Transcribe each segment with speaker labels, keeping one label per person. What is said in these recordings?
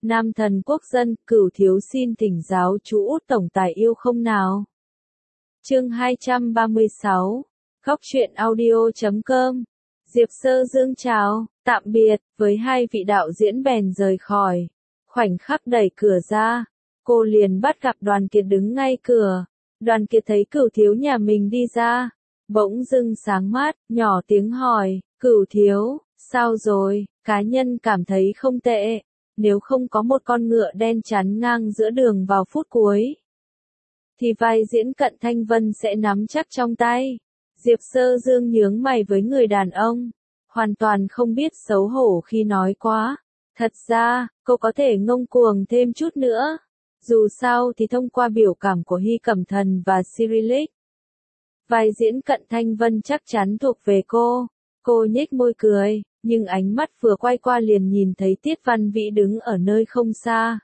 Speaker 1: Nam thần quốc dân, Cửu thiếu xin thỉnh giáo chú Út tổng tài yêu không nào. Chương 236, Góc truyện audio.com. Diệp Sơ Dương chào, tạm biệt, với hai vị đạo diễn bèn rời khỏi. Khoảnh khắc đẩy cửa ra, cô liền bắt gặp Đoàn Kiệt đứng ngay cửa. Đoàn Kiệt thấy Cửu thiếu nhà mình đi ra, bỗng dưng sáng mắt, nhỏ tiếng hỏi, Cửu thiếu, sao rồi? Cá nhân cảm thấy không tệ, nếu không có một con ngựa đen chắn ngang giữa đường vào phút cuối, thì vai diễn Cận Thanh Vân sẽ nắm chắc trong tay. Diệp Sơ Dương nhướng mày với người đàn ông, hoàn toàn không biết xấu hổ khi nói quá. Thật ra, cô có thể ngông cuồng thêm chút nữa. Dù sao thì thông qua biểu cảm của Hy Cẩm Thần và Cyrillic, vai diễn Cận Thanh Vân chắc chắn thuộc về cô. Cô nhếch môi cười, nhưng ánh mắt vừa quay qua liền nhìn thấy Tiết Văn Vĩ đứng ở nơi không xa.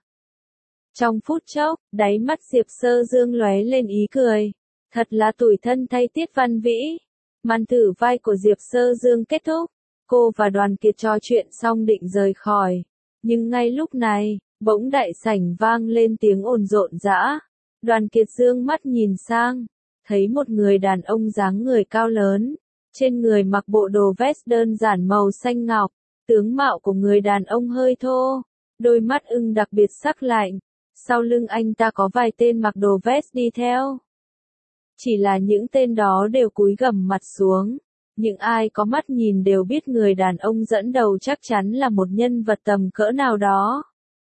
Speaker 1: Trong phút chốc, đáy mắt Diệp Sơ Dương lóe lên ý cười. Thật là tủi thân thay Tiết Văn Vĩ. Màn thử vai của Diệp Sơ Dương kết thúc, cô và Đoàn Kiệt trò chuyện xong định rời khỏi. Nhưng ngay lúc này, bỗng đại sảnh vang lên tiếng ồn rộn rã. Đoàn Kiệt dương mắt nhìn sang, thấy một người đàn ông dáng người cao lớn, trên người mặc bộ đồ vest đơn giản màu xanh ngọc. Tướng mạo của người đàn ông hơi thô, đôi mắt ưng đặc biệt sắc lạnh. Sau lưng anh ta có vài tên mặc đồ vest đi theo. Chỉ là những tên đó đều cúi gằm mặt xuống. Những ai có mắt nhìn đều biết người đàn ông dẫn đầu chắc chắn là một nhân vật tầm cỡ nào đó.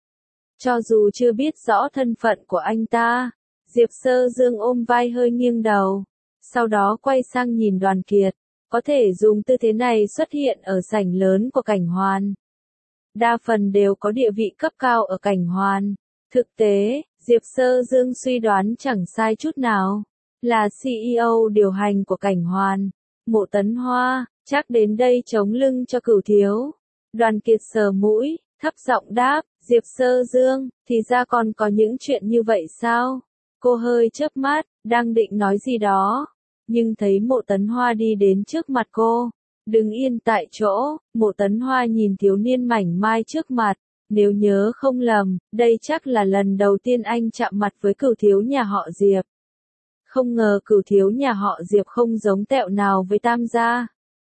Speaker 1: Cho dù chưa biết rõ thân phận của anh ta, Diệp Sơ Dương ôm vai hơi nghiêng đầu. Sau đó quay sang nhìn Đoàn Kiệt. Có thể dùng tư thế này xuất hiện ở sảnh lớn của Cảnh Hoàn. Đa phần đều có địa vị cấp cao ở Cảnh Hoàn. Thực tế, Diệp Sơ Dương suy đoán chẳng sai chút nào. Là CEO điều hành của Cảnh Hoàn, Mộ Tấn Hoa, chắc đến đây chống lưng cho Cửu thiếu. Đoàn Kiệt sờ mũi, thấp giọng đáp, Diệp Sơ Dương, thì ra còn có những chuyện như vậy sao? Cô hơi chớp mắt, đang định nói gì đó, nhưng thấy Mộ Tấn Hoa đi đến trước mặt cô. Đứng yên tại chỗ, Mộ Tấn Hoa nhìn thiếu niên mảnh mai trước mặt. Nếu nhớ không lầm, đây chắc là lần đầu tiên anh chạm mặt với Cửu thiếu nhà họ Diệp. Không ngờ Cửu thiếu nhà họ Diệp không giống tẹo nào với Tam gia.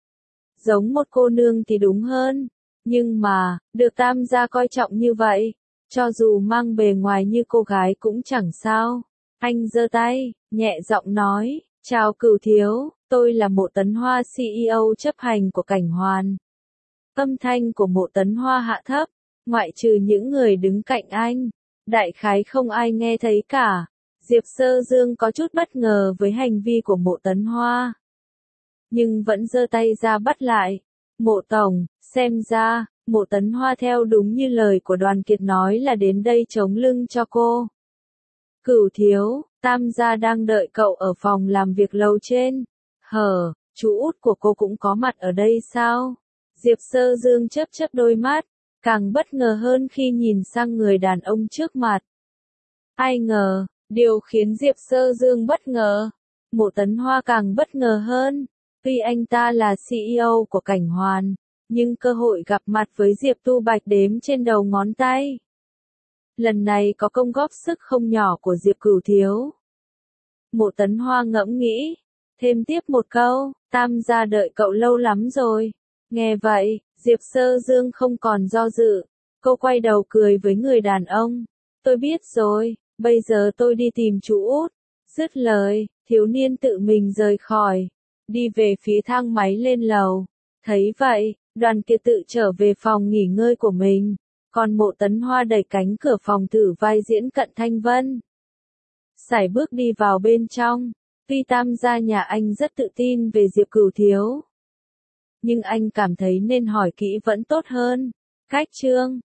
Speaker 1: Giống một cô nương thì đúng hơn. Nhưng mà, được Tam gia coi trọng như vậy, cho dù mang bề ngoài như cô gái cũng chẳng sao. Anh giơ tay, nhẹ giọng nói, chào Cửu thiếu, tôi là Mộ Tấn Hoa CEO chấp hành của Cảnh Hoàn. Âm thanh của Mộ Tấn Hoa hạ thấp, ngoại trừ những người đứng cạnh anh, đại khái không ai nghe thấy cả. Diệp Sơ Dương có chút bất ngờ với hành vi của Mộ Tấn Hoa, nhưng vẫn giơ tay ra bắt lại. Mộ tổng, xem ra, Mộ Tấn Hoa theo đúng như lời của Đoàn Kiệt nói là đến đây chống lưng cho cô. Cửu thiếu, Tam gia đang đợi cậu ở phòng làm việc lầu trên. Hở, chú út của cô cũng có mặt ở đây sao? Diệp Sơ Dương chớp chớp đôi mắt, càng bất ngờ hơn khi nhìn sang người đàn ông trước mặt. Ai ngờ, điều khiến Diệp Sơ Dương bất ngờ, Mộ Tấn Hoa càng bất ngờ hơn. Tuy anh ta là CEO của Cảnh Hoàn, nhưng cơ hội gặp mặt với Diệp Tu Bạch đếm trên đầu ngón tay. Lần này có công góp sức không nhỏ của Diệp Cửu thiếu. Mộ Tấn Hoa ngẫm nghĩ, thêm tiếp một câu, Tam gia đợi cậu lâu lắm rồi. Nghe vậy, Diệp Sơ Dương không còn do dự, cô quay đầu cười với người đàn ông. Tôi biết rồi, bây giờ tôi đi tìm chú út. Dứt lời, thiếu niên tự mình rời khỏi, đi về phía thang máy lên lầu. Thấy vậy, Đoàn Kiệt tự trở về phòng nghỉ ngơi của mình, còn Mộ Tấn Hoa đẩy cánh cửa phòng thử vai diễn Cận Thanh Vân. Sải bước đi vào bên trong. Tuy Tam gia nhà anh rất tự tin về Diệp Cửu thiếu, nhưng anh cảm thấy nên hỏi kỹ vẫn tốt hơn. Cách chương